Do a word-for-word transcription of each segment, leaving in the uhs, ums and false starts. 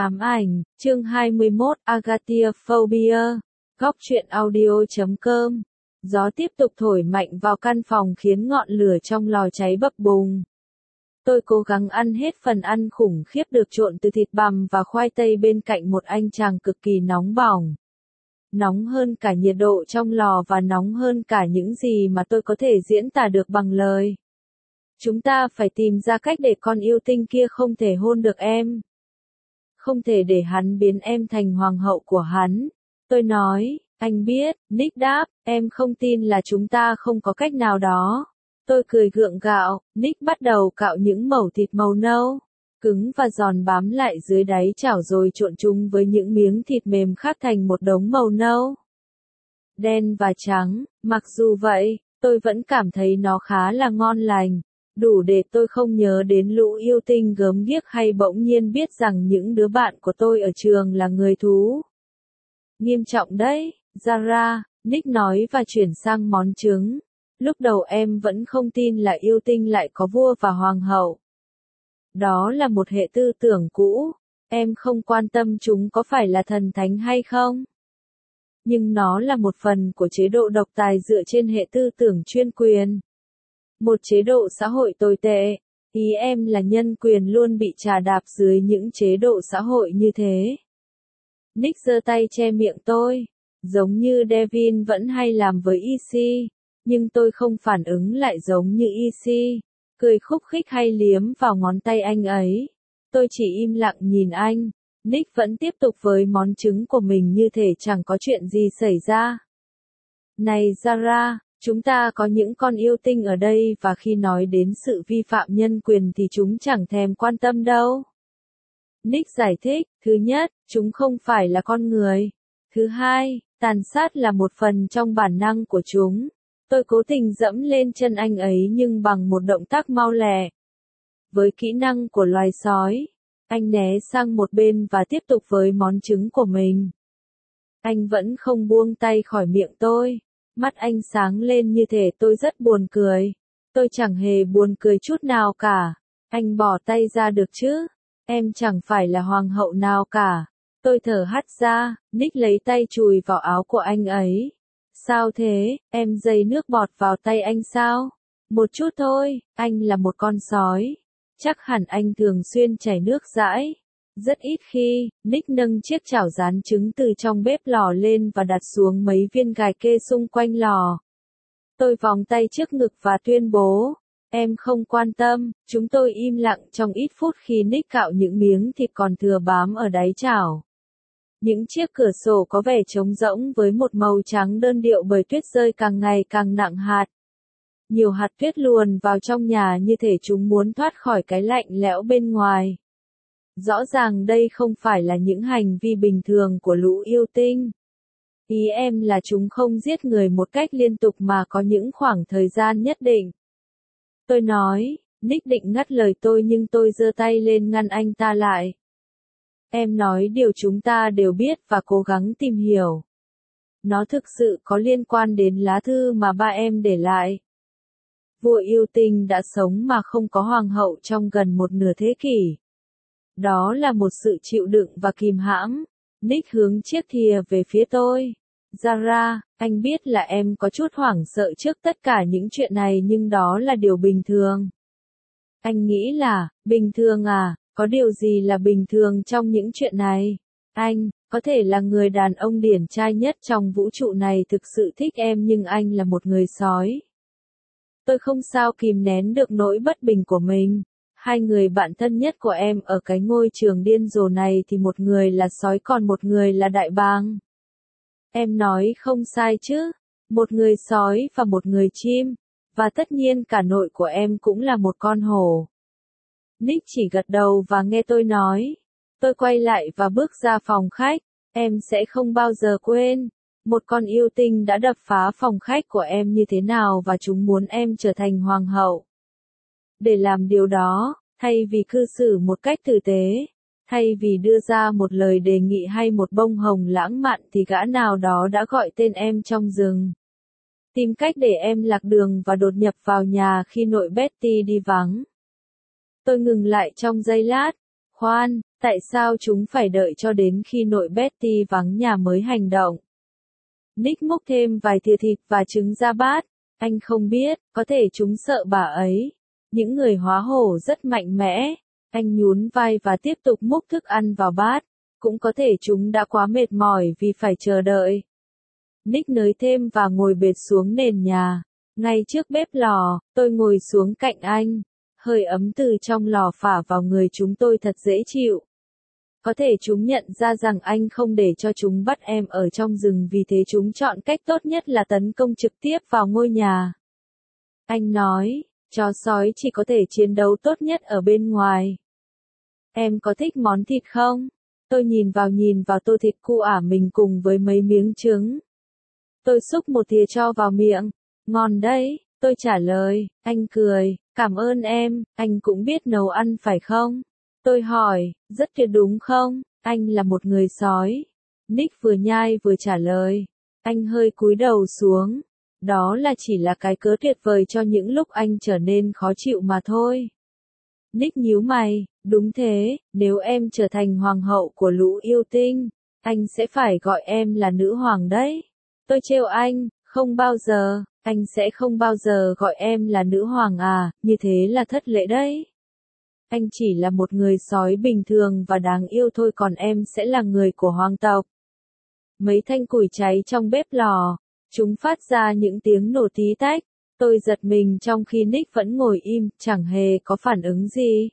Ám ảnh, chương hai mươi mốt, Agoraphobic, góc truyện audio chấm com. Gió tiếp tục thổi mạnh vào căn phòng khiến ngọn lửa trong lò cháy bập bùng. Tôi cố gắng ăn hết phần ăn khủng khiếp được trộn từ thịt bằm và khoai tây bên cạnh một anh chàng cực kỳ nóng bỏng. Nóng hơn cả nhiệt độ trong lò và nóng hơn cả những gì mà tôi có thể diễn tả được bằng lời. Chúng ta phải tìm ra cách để con yêu tinh kia không thể hôn được em. Không thể để hắn biến em thành hoàng hậu của hắn. Tôi nói, anh biết, Nick đáp, em không tin là chúng ta không có cách nào đó. Tôi cười gượng gạo, Nick bắt đầu cạo những mẩu thịt màu nâu, cứng và giòn bám lại dưới đáy chảo rồi trộn chúng với những miếng thịt mềm khác thành một đống màu nâu, đen và trắng. Mặc dù vậy, tôi vẫn cảm thấy nó khá là ngon lành. Đủ để tôi không nhớ đến lũ yêu tinh gớm ghiếc hay bỗng nhiên biết rằng những đứa bạn của tôi ở trường là người thú. Nghiêm trọng đấy, Zara, Nick nói và chuyển sang món trứng. Lúc đầu em vẫn không tin là yêu tinh lại có vua và hoàng hậu. Đó là một hệ tư tưởng cũ, em không quan tâm chúng có phải là thần thánh hay không. Nhưng nó là một phần của chế độ độc tài dựa trên hệ tư tưởng chuyên quyền. Một chế độ xã hội tồi tệ. Ý em là nhân quyền luôn bị chà đạp dưới những chế độ xã hội như thế. Nick giơ tay che miệng tôi. Giống như Devin vẫn hay làm với Izzy. Nhưng tôi không phản ứng lại giống như Izzy. Cười khúc khích hay liếm vào ngón tay anh ấy. Tôi chỉ im lặng nhìn anh. Nick vẫn tiếp tục với món trứng của mình như thể chẳng có chuyện gì xảy ra. Này Zara, chúng ta có những con yêu tinh ở đây và khi nói đến sự vi phạm nhân quyền thì chúng chẳng thèm quan tâm đâu. Nick giải thích, thứ nhất, chúng không phải là con người. Thứ hai, tàn sát là một phần trong bản năng của chúng. Tôi cố tình dẫm lên chân anh ấy nhưng bằng một động tác mau lẹ. Với kỹ năng của loài sói, anh né sang một bên và tiếp tục với món trứng của mình. Anh vẫn không buông tay khỏi miệng tôi. Mắt anh sáng lên như thể tôi rất buồn cười. Tôi chẳng hề buồn cười chút nào cả. Anh bỏ tay ra được chứ? Em chẳng phải là hoàng hậu nào cả. Tôi thở hắt ra, Nick lấy tay chùi vào áo của anh ấy. Sao thế, em dây nước bọt vào tay anh sao? Một chút thôi, anh là một con sói. Chắc hẳn anh thường xuyên chảy nước dãi. Rất ít khi, Nick nâng chiếc chảo rán trứng từ trong bếp lò lên và đặt xuống mấy viên gài kê xung quanh lò. Tôi vòng tay trước ngực và tuyên bố, em không quan tâm. Chúng tôi im lặng trong ít phút khi Nick cạo những miếng thịt còn thừa bám ở đáy chảo. Những chiếc cửa sổ có vẻ trống rỗng với một màu trắng đơn điệu bởi tuyết rơi càng ngày càng nặng hạt. Nhiều hạt tuyết luồn vào trong nhà như thể chúng muốn thoát khỏi cái lạnh lẽo bên ngoài. Rõ ràng đây không phải là những hành vi bình thường của lũ yêu tinh. Ý em là chúng không giết người một cách liên tục mà có những khoảng thời gian nhất định. Tôi nói, Nick định ngắt lời tôi nhưng tôi giơ tay lên ngăn anh ta lại. Em nói điều chúng ta đều biết và cố gắng tìm hiểu. Nó thực sự có liên quan đến lá thư mà ba em để lại. Vua yêu tinh đã sống mà không có hoàng hậu trong gần một nửa thế kỷ. Đó là một sự chịu đựng và kìm hãm. Nick hướng chiếc thìa về phía tôi. Zara, anh biết là em có chút hoảng sợ trước tất cả những chuyện này nhưng đó là điều bình thường. Anh nghĩ là, bình thường à, có điều gì là bình thường trong những chuyện này? Anh, có thể là người đàn ông điển trai nhất trong vũ trụ này thực sự thích em nhưng anh là một người sói. Tôi không sao kìm nén được nỗi bất bình của mình. Hai người bạn thân nhất của em ở cái ngôi trường điên rồ này thì một người là sói còn một người là đại bàng. Em nói không sai chứ, một người sói và một người chim, và tất nhiên cả nội của em cũng là một con hổ. Nick chỉ gật đầu và nghe tôi nói. Tôi quay lại và bước ra phòng khách, em sẽ không bao giờ quên. Một con yêu tinh đã đập phá phòng khách của em như thế nào và chúng muốn em trở thành hoàng hậu. Để làm điều đó, thay vì cư xử một cách tử tế, thay vì đưa ra một lời đề nghị hay một bông hồng lãng mạn thì gã nào đó đã gọi tên em trong rừng. Tìm cách để em lạc đường và đột nhập vào nhà khi nội Betty đi vắng. Tôi ngừng lại trong giây lát, khoan, tại sao chúng phải đợi cho đến khi nội Betty vắng nhà mới hành động? Nick múc thêm vài thìa thịt và trứng ra bát. Anh không biết, có thể chúng sợ bà ấy. Những người hóa hổ rất mạnh mẽ. Anh nhún vai và tiếp tục múc thức ăn vào bát. Cũng có thể chúng đã quá mệt mỏi vì phải chờ đợi. Nick nới thêm và ngồi bệt xuống nền nhà. Ngay trước bếp lò, tôi ngồi xuống cạnh anh. Hơi ấm từ trong lò phả vào người chúng tôi thật dễ chịu. Có thể chúng nhận ra rằng anh không để cho chúng bắt em ở trong rừng, vì thế chúng chọn cách tốt nhất là tấn công trực tiếp vào ngôi nhà. Anh nói, chó sói chỉ có thể chiến đấu tốt nhất ở bên ngoài. Em có thích món thịt không? Tôi nhìn vào nhìn vào tô thịt cu ả mình cùng với mấy miếng trứng. Tôi xúc một thìa cho vào miệng. Ngon đấy, tôi trả lời. Anh cười, cảm ơn em, anh cũng biết nấu ăn phải không? Tôi hỏi, rất tuyệt đúng không? Anh là một người sói. Nick vừa nhai vừa trả lời. Anh hơi cúi đầu xuống. Đó là chỉ là cái cớ tuyệt vời cho những lúc anh trở nên khó chịu mà thôi. Nick nhíu mày, đúng thế, nếu em trở thành hoàng hậu của lũ yêu tinh, anh sẽ phải gọi em là nữ hoàng đấy. Tôi trêu anh, không bao giờ, anh sẽ không bao giờ gọi em là nữ hoàng à, như thế là thất lễ đấy. Anh chỉ là một người sói bình thường và đáng yêu thôi, còn em sẽ là người của hoàng tộc. Mấy thanh củi cháy trong bếp lò, chúng phát ra những tiếng nổ tí tách. Tôi giật mình trong khi Nick vẫn ngồi im, chẳng hề có phản ứng gì.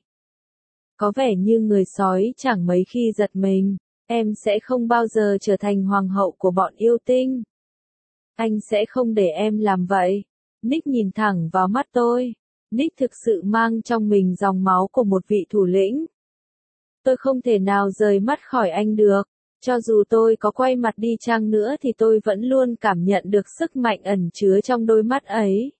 Có vẻ như người sói chẳng mấy khi giật mình. Em sẽ không bao giờ trở thành hoàng hậu của bọn yêu tinh. Anh sẽ không để em làm vậy. Nick nhìn thẳng vào mắt tôi. Nick thực sự mang trong mình dòng máu của một vị thủ lĩnh. Tôi không thể nào rời mắt khỏi anh được. Cho dù tôi có quay mặt đi chăng nữa thì tôi vẫn luôn cảm nhận được sức mạnh ẩn chứa trong đôi mắt ấy.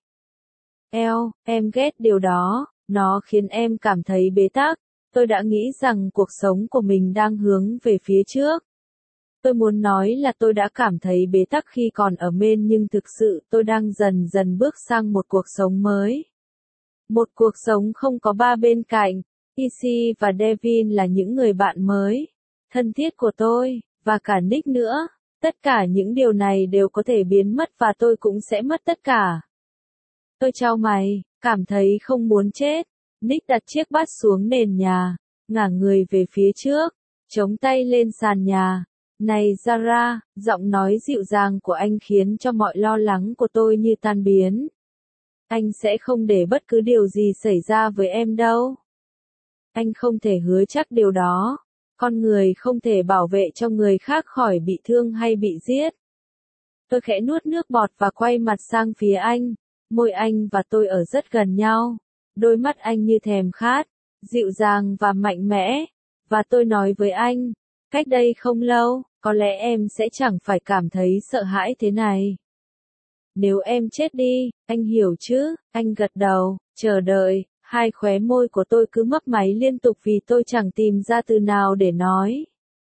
Eo, em ghét điều đó, nó khiến em cảm thấy bế tắc. Tôi đã nghĩ rằng cuộc sống của mình đang hướng về phía trước. Tôi muốn nói là tôi đã cảm thấy bế tắc khi còn ở Maine, nhưng thực sự tôi đang dần dần bước sang một cuộc sống mới. Một cuộc sống không có ba bên cạnh. Izzy và Devin là những người bạn mới, thân thiết của tôi, và cả Nick nữa. Tất cả những điều này đều có thể biến mất và tôi cũng sẽ mất tất cả. Tôi chau mày, cảm thấy không muốn chết. Nick đặt chiếc bát xuống nền nhà, ngả người về phía trước, chống tay lên sàn nhà. Này Zara, giọng nói dịu dàng của anh khiến cho mọi lo lắng của tôi như tan biến. Anh sẽ không để bất cứ điều gì xảy ra với em đâu. Anh không thể hứa chắc điều đó. Con người không thể bảo vệ cho người khác khỏi bị thương hay bị giết. Tôi khẽ nuốt nước bọt và quay mặt sang phía anh. Môi anh và tôi ở rất gần nhau. Đôi mắt anh như thèm khát, dịu dàng và mạnh mẽ. Và tôi nói với anh, cách đây không lâu, có lẽ em sẽ chẳng phải cảm thấy sợ hãi thế này. Nếu em chết đi, anh hiểu chứ? Anh gật đầu, chờ đợi. Hai khóe môi của tôi cứ mấp máy liên tục vì tôi chẳng tìm ra từ nào để nói.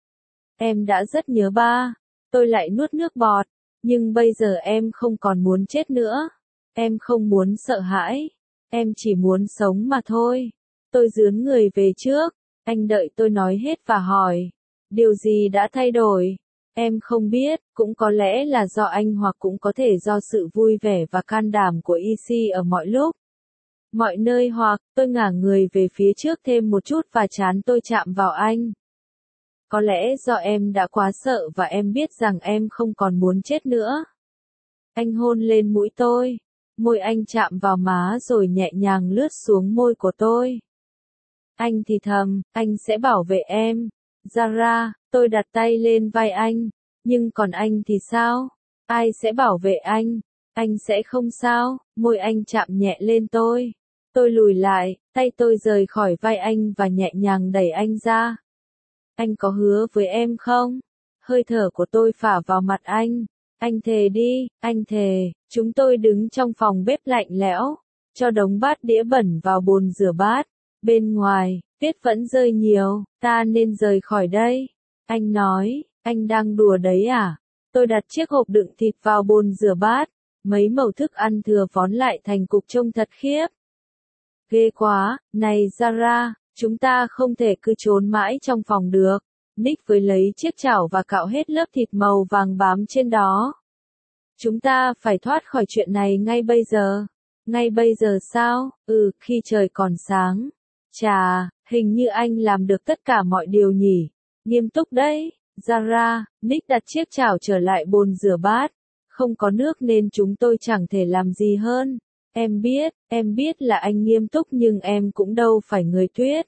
Em đã rất nhớ ba. Tôi lại nuốt nước bọt. Nhưng bây giờ em không còn muốn chết nữa. Em không muốn sợ hãi. Em chỉ muốn sống mà thôi. Tôi dướn người về trước. Anh đợi tôi nói hết và hỏi. Điều gì đã thay đổi? Em không biết, cũng có lẽ là do anh hoặc cũng có thể do sự vui vẻ và can đảm của Izzy ở mọi lúc. Mọi nơi, hoặc, tôi ngả người về phía trước thêm một chút và trán tôi chạm vào anh. Có lẽ do em đã quá sợ và em biết rằng em không còn muốn chết nữa. Anh hôn lên mũi tôi. Môi anh chạm vào má rồi nhẹ nhàng lướt xuống môi của tôi. Anh thì thầm, anh sẽ bảo vệ em. Zara, tôi đặt tay lên vai anh. Nhưng còn anh thì sao? Ai sẽ bảo vệ anh? Anh sẽ không sao. Môi anh chạm nhẹ lên tôi. Tôi lùi lại, tay tôi rời khỏi vai anh và nhẹ nhàng đẩy anh ra. Anh có hứa với em không? Hơi thở của tôi phả vào mặt anh. Anh thề đi, anh thề. Chúng tôi đứng trong phòng bếp lạnh lẽo, cho đống bát đĩa bẩn vào bồn rửa bát. Bên ngoài, tuyết vẫn rơi nhiều, ta nên rời khỏi đây. Anh nói, anh đang đùa đấy à? Tôi đặt chiếc hộp đựng thịt vào bồn rửa bát. Mấy mẩu thức ăn thừa vón lại thành cục trông thật khiếp. Ghê quá, này Zara, Chúng ta không thể cứ trốn mãi trong phòng được. Nick với lấy chiếc chảo và cạo hết lớp thịt màu vàng bám trên đó. Chúng ta phải thoát khỏi chuyện này ngay bây giờ. Ngay bây giờ sao? Ừ, khi trời còn sáng. Chà, hình như anh làm được tất cả mọi điều nhỉ. Nghiêm túc đấy, Zara. Nick đặt chiếc chảo trở lại bồn rửa bát. Không có nước nên chúng tôi chẳng thể làm gì hơn. Em biết, em biết là anh nghiêm túc nhưng em cũng đâu phải người tuyết.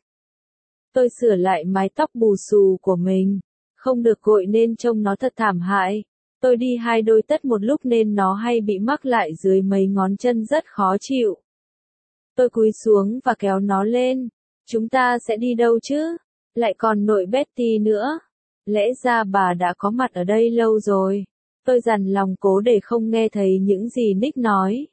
Tôi sửa lại mái tóc bù xù của mình. Không được gội nên trông nó thật thảm hại. Tôi đi hai đôi tất một lúc nên nó hay bị mắc lại dưới mấy ngón chân rất khó chịu. Tôi cúi xuống và kéo nó lên. Chúng ta sẽ đi đâu chứ? Lại còn nội Betty nữa. Lẽ ra bà đã có mặt ở đây lâu rồi. Tôi dằn lòng cố để không nghe thấy những gì Nick nói.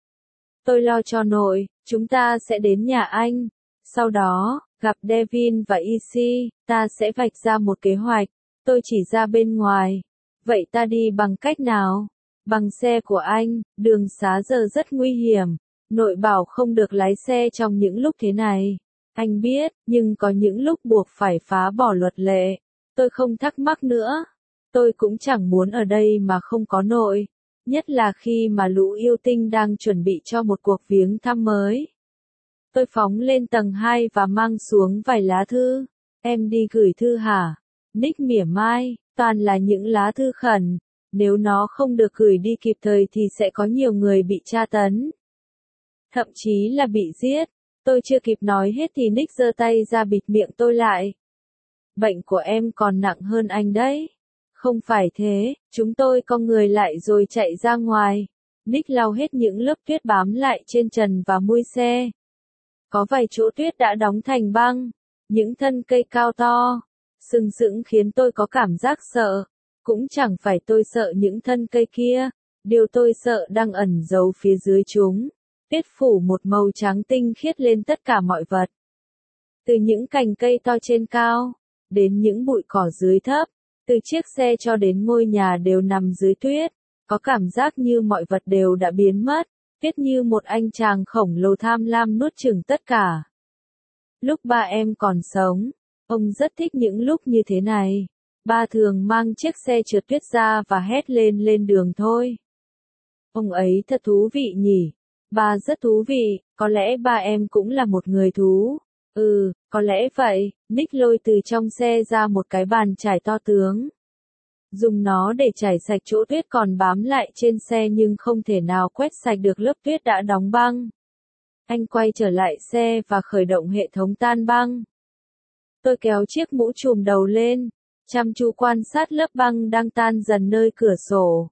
Tôi lo cho nội, chúng ta sẽ đến nhà anh. Sau đó, gặp Devin và Izzy, ta sẽ vạch ra một kế hoạch. Tôi chỉ ra bên ngoài. Vậy ta đi bằng cách nào? Bằng xe của anh, đường xá giờ rất nguy hiểm. Nội bảo không được lái xe trong những lúc thế này. Anh biết, nhưng có những lúc buộc phải phá bỏ luật lệ. Tôi không thắc mắc nữa. Tôi cũng chẳng muốn ở đây mà không có nội. Nhất là khi mà lũ yêu tinh đang chuẩn bị cho một cuộc viếng thăm mới. Tôi phóng lên tầng hai và mang xuống vài lá thư. Em đi gửi thư hả? Nick mỉa mai, toàn là những lá thư khẩn. Nếu nó không được gửi đi kịp thời thì sẽ có nhiều người bị tra tấn. Thậm chí là bị giết. Tôi chưa kịp nói hết thì Nick giơ tay ra bịt miệng tôi lại. Bệnh của em còn nặng hơn anh đấy. Không phải thế, chúng tôi cong người lại rồi chạy ra ngoài. Nick lau hết những lớp tuyết bám lại trên trần và mui xe. Có vài chỗ tuyết đã đóng thành băng. Những thân cây cao to, sừng sững khiến tôi có cảm giác sợ. Cũng chẳng phải tôi sợ những thân cây kia. Điều tôi sợ đang ẩn giấu phía dưới chúng. Tuyết phủ một màu trắng tinh khiết lên tất cả mọi vật. Từ những cành cây to trên cao, đến những bụi cỏ dưới thấp, từ chiếc xe cho đến ngôi nhà đều nằm dưới tuyết. Có cảm giác như mọi vật đều đã biến mất. Tuyết như một anh chàng khổng lồ tham lam nuốt chửng tất cả. Lúc ba em còn sống, ông rất thích những lúc như thế này. Ba thường mang chiếc xe trượt tuyết ra và hét lên lên đường thôi. Ông ấy thật thú vị nhỉ. Ba rất thú vị, có lẽ ba em cũng là một người thú. Ừ, có lẽ vậy. Nick lôi từ trong xe ra một cái bàn chải to tướng. Dùng nó để chải sạch chỗ tuyết còn bám lại trên xe nhưng không thể nào quét sạch được lớp tuyết đã đóng băng. Anh quay trở lại xe và khởi động hệ thống tan băng. Tôi kéo chiếc mũ trùm đầu lên, chăm chú quan sát lớp băng đang tan dần nơi cửa sổ.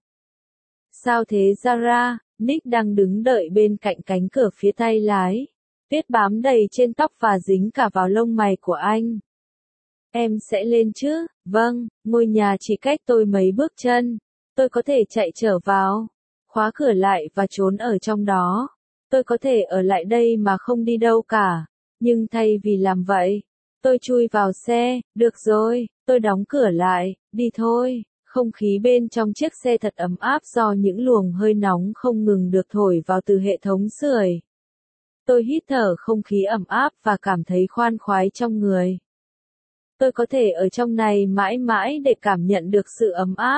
Sao thế Zara? Nick đang đứng đợi bên cạnh cánh cửa phía tay lái. Tuyết bám đầy trên tóc và dính cả vào lông mày của anh. Em sẽ lên chứ? Vâng, ngôi nhà chỉ cách tôi mấy bước chân. Tôi có thể chạy trở vào, khóa cửa lại và trốn ở trong đó. Tôi có thể ở lại đây mà không đi đâu cả. Nhưng thay vì làm vậy, tôi chui vào xe. Được rồi, tôi đóng cửa lại, đi thôi. Không khí bên trong chiếc xe thật ấm áp do những luồng hơi nóng không ngừng được thổi vào từ hệ thống sưởi. Tôi hít thở không khí ẩm áp và cảm thấy khoan khoái trong người. Tôi có thể ở trong này mãi mãi để cảm nhận được sự ấm áp.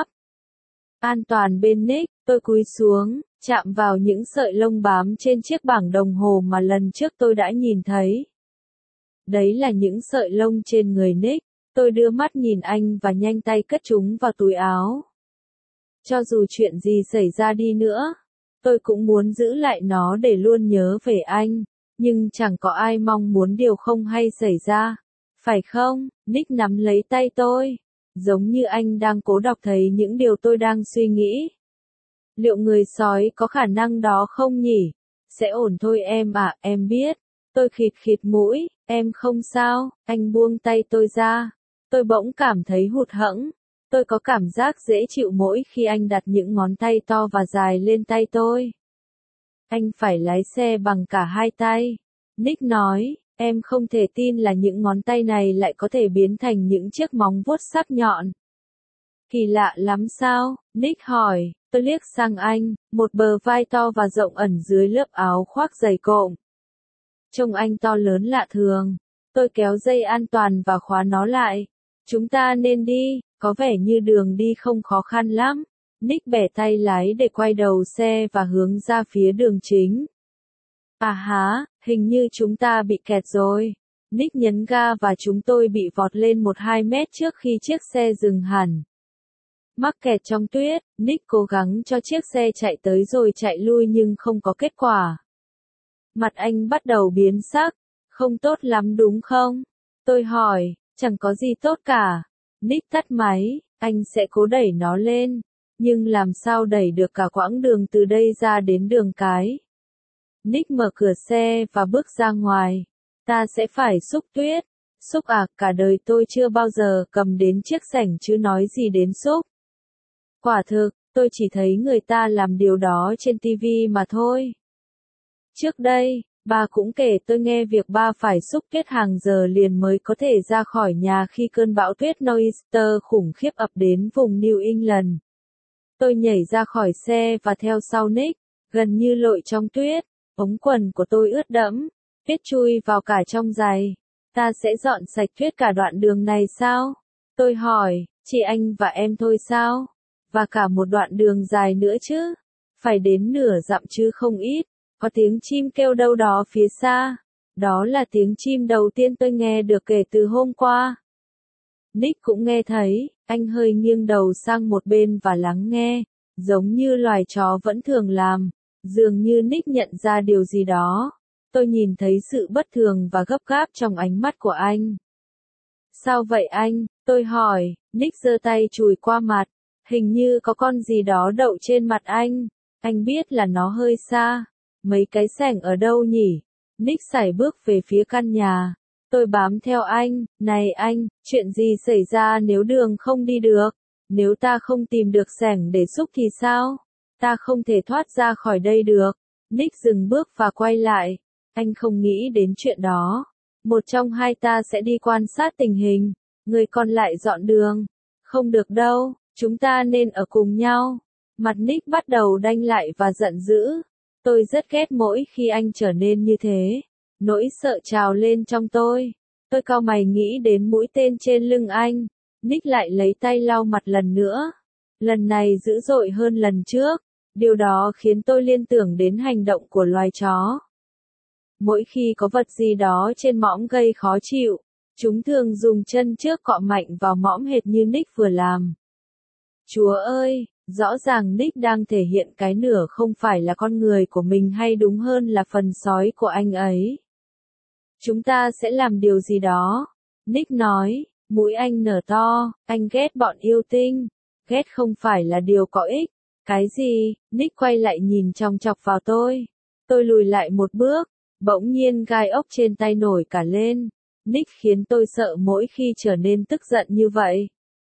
An toàn bên Nick, tôi cúi xuống, chạm vào những sợi lông bám trên chiếc bảng đồng hồ mà lần trước tôi đã nhìn thấy. Đấy là những sợi lông trên người Nick. Tôi đưa mắt nhìn anh và nhanh tay cất chúng vào túi áo. Cho dù chuyện gì xảy ra đi nữa, tôi cũng muốn giữ lại nó để luôn nhớ về anh. Nhưng chẳng có ai mong muốn điều không hay xảy ra. Phải không? Nick nắm lấy tay tôi. Giống như anh đang cố đọc thấy những điều tôi đang suy nghĩ. Liệu người sói có khả năng đó không nhỉ? Sẽ ổn thôi em ạ, em biết. Tôi khịt khịt mũi, em không sao. Anh buông tay tôi ra. Tôi bỗng cảm thấy hụt hẫng. Tôi có cảm giác dễ chịu mỗi khi anh đặt những ngón tay to và dài lên tay tôi. Anh phải lái xe bằng cả hai tay. Nick nói, em không thể tin là những ngón tay này lại có thể biến thành những chiếc móng vuốt sắc nhọn. Kỳ lạ lắm sao? Nick hỏi. Tôi liếc sang anh, một bờ vai to và rộng ẩn dưới lớp áo khoác dày cộm. Trông anh to lớn lạ thường. Tôi kéo dây an toàn và khóa nó lại. Chúng ta nên đi, có vẻ như đường đi không khó khăn lắm. Nick bẻ tay lái để quay đầu xe và hướng ra phía đường chính. À há, hình như chúng ta bị kẹt rồi. Nick nhấn ga và chúng tôi bị vọt lên một hai mét trước khi chiếc xe dừng hẳn. Mắc kẹt trong tuyết, Nick cố gắng cho chiếc xe chạy tới rồi chạy lui nhưng không có kết quả. Mặt anh bắt đầu biến sắc. Không tốt lắm đúng không? Tôi hỏi, chẳng có gì tốt cả. Nick tắt máy, anh sẽ cố đẩy nó lên. Nhưng làm sao đẩy được cả quãng đường từ đây ra đến đường cái? Nick mở cửa xe và bước ra ngoài. Ta sẽ phải xúc tuyết. Xúc à, cả đời tôi chưa bao giờ cầm đến chiếc xẻng chứ nói gì đến xúc. Quả thực, tôi chỉ thấy người ta làm điều đó trên ti vi mà thôi. Trước đây, bà cũng kể tôi nghe việc bà phải xúc tuyết hàng giờ liền mới có thể ra khỏi nhà khi cơn bão tuyết Nor'easter khủng khiếp ập đến vùng New England. Tôi nhảy ra khỏi xe và theo sau Nick, gần như lội trong tuyết, ống quần của tôi ướt đẫm, tuyết chui vào cả trong giày. Ta sẽ dọn sạch tuyết cả đoạn đường này sao? Tôi hỏi, chị anh và em thôi sao? Và cả một đoạn đường dài nữa chứ? Phải đến nửa dặm chứ không ít. Có tiếng chim kêu đâu đó phía xa. Đó là tiếng chim đầu tiên tôi nghe được kể từ hôm qua. Nick cũng nghe thấy, anh hơi nghiêng đầu sang một bên và lắng nghe, giống như loài chó vẫn thường làm. Dường như Nick nhận ra điều gì đó. Tôi nhìn thấy sự bất thường và gấp gáp trong ánh mắt của anh. Sao vậy anh? Tôi hỏi. Nick giơ tay chùi qua mặt. Hình như có con gì đó đậu trên mặt anh. Anh biết là nó hơi xa. Mấy cái xẻng ở đâu nhỉ? Nick sải bước về phía căn nhà. Tôi bám theo anh. Này anh, chuyện gì xảy ra nếu đường không đi được? Nếu ta không tìm được xẻng để xúc thì sao? Ta không thể thoát ra khỏi đây được. Nick dừng bước và quay lại. Anh không nghĩ đến chuyện đó. Một trong hai ta sẽ đi quan sát tình hình. Người còn lại dọn đường. Không được đâu, chúng ta nên ở cùng nhau. Mặt Nick bắt đầu đanh lại và giận dữ. Tôi rất ghét mỗi khi anh trở nên như thế. Nỗi sợ trào lên trong tôi. Tôi cau mày nghĩ đến mũi tên trên lưng anh. Nick lại lấy tay lau mặt lần nữa. Lần này dữ dội hơn lần trước. Điều đó khiến tôi liên tưởng đến hành động của loài chó. Mỗi khi có vật gì đó trên mõm gây khó chịu, chúng thường dùng chân trước cọ mạnh vào mõm hệt như Nick vừa làm. Chúa ơi, rõ ràng Nick đang thể hiện cái nửa không phải là con người của mình hay đúng hơn là phần sói của anh ấy. Chúng ta sẽ làm điều gì đó. Nick nói, mũi anh nở to, anh ghét bọn yêu tinh. Ghét không phải là điều có ích. Cái gì? Nick quay lại nhìn chòng chọc vào tôi. Tôi lùi lại một bước. Bỗng nhiên gai ốc trên tay nổi cả lên. Nick khiến tôi sợ mỗi khi trở nên tức giận như vậy.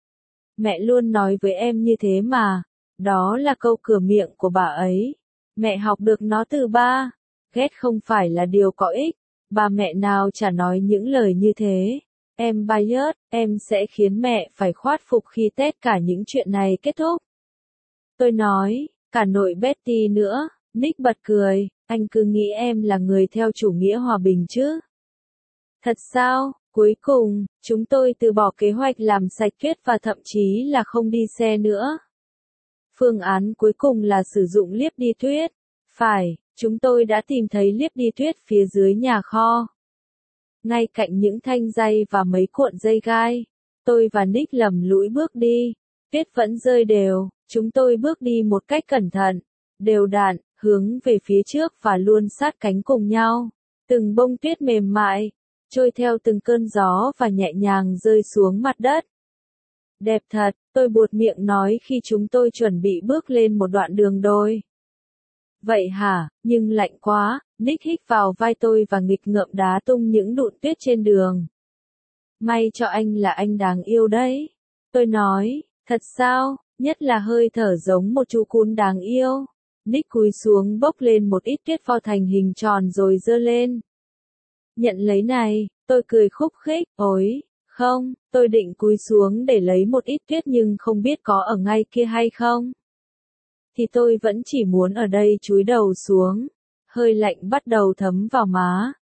Mẹ luôn nói với em như thế mà. Đó là câu cửa miệng của bà ấy. Mẹ học được nó từ ba. Ghét không phải là điều có ích. Bà mẹ nào chả nói những lời như thế. Em bias, em sẽ khiến mẹ phải khoát phục khi tất cả những chuyện này kết thúc. Tôi nói, cả nội Betty nữa. Nick bật cười. Anh cứ nghĩ em là người theo chủ nghĩa hòa bình chứ? Thật sao? Cuối cùng, chúng tôi từ bỏ kế hoạch làm sạch tuyết và thậm chí là không đi xe nữa. Phương án cuối cùng là sử dụng liếp đi tuyết. Phải, chúng tôi đã tìm thấy liếp đi tuyết phía dưới nhà kho. Ngay cạnh những thanh dây và mấy cuộn dây gai. Tôi và Nick lầm lũi bước đi. Tuyết vẫn rơi đều, chúng tôi bước đi một cách cẩn thận, đều đặn, hướng về phía trước và luôn sát cánh cùng nhau. Từng bông tuyết mềm mại, trôi theo từng cơn gió và nhẹ nhàng rơi xuống mặt đất. Đẹp thật, tôi buột miệng nói khi chúng tôi chuẩn bị bước lên một đoạn đường đồi. Vậy hả, nhưng lạnh quá, Nick hít vào vai tôi và nghịch ngợm đá tung những đụn tuyết trên đường. May cho anh là anh đáng yêu đấy. Tôi nói, thật sao, nhất là hơi thở giống một chú cún đáng yêu. Nick cúi xuống bốc lên một ít tuyết vo thành hình tròn rồi giơ lên. Nhận lấy này, tôi cười khúc khích, ối, không, tôi định cúi xuống để lấy một ít tuyết nhưng không biết có ở ngay kia hay không. Thì tôi vẫn chỉ muốn ở đây chúi đầu xuống. Hơi lạnh bắt đầu thấm vào má.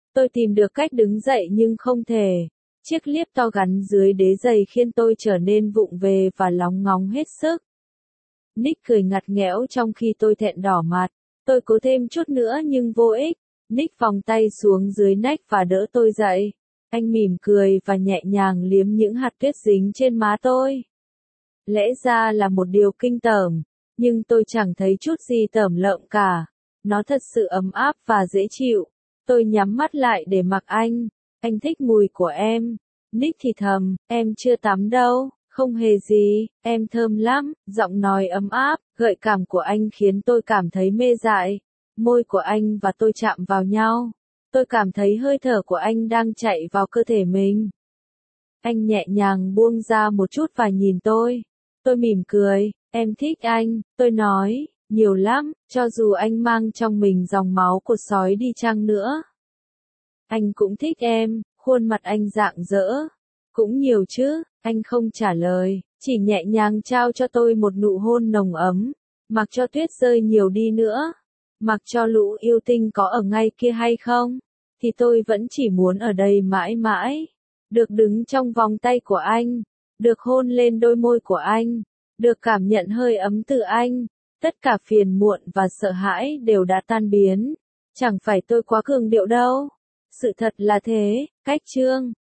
Tôi tìm được cách đứng dậy nhưng không thể. Chiếc liếp to gắn dưới đế giày khiến tôi trở nên vụng về và lóng ngóng hết sức. Nick cười ngặt nghẽo trong khi tôi thẹn đỏ mặt. Tôi cố thêm chút nữa nhưng vô ích. Nick vòng tay xuống dưới nách và đỡ tôi dậy. Anh mỉm cười và nhẹ nhàng liếm những hạt tuyết dính trên má tôi. Lẽ ra là một điều kinh tởm, nhưng tôi chẳng thấy chút gì tởm lợm cả. Nó thật sự ấm áp và dễ chịu. Tôi nhắm mắt lại để mặc anh. Anh thích mùi của em. Nick thì thầm, em chưa tắm đâu. Không hề gì, em thơm lắm. Giọng nói ấm áp, gợi cảm của anh khiến tôi cảm thấy mê dại. Môi của anh và tôi chạm vào nhau. Tôi cảm thấy hơi thở của anh đang chạy vào cơ thể mình. Anh nhẹ nhàng buông ra một chút và nhìn tôi. Tôi mỉm cười, em thích anh, tôi nói, nhiều lắm, cho dù anh mang trong mình dòng máu của sói đi chăng nữa. Anh cũng thích em, khuôn mặt anh rạng rỡ. Cũng nhiều chứ, anh không trả lời, chỉ nhẹ nhàng trao cho tôi một nụ hôn nồng ấm. Mặc cho tuyết rơi nhiều đi nữa, mặc cho lũ yêu tinh có ở ngay kia hay không, thì tôi vẫn chỉ muốn ở đây mãi mãi. Được đứng trong vòng tay của anh, được hôn lên đôi môi của anh, được cảm nhận hơi ấm từ anh. Tất cả phiền muộn và sợ hãi đều đã tan biến. Chẳng phải tôi quá cường điệu đâu. Sự thật là thế, cách chương.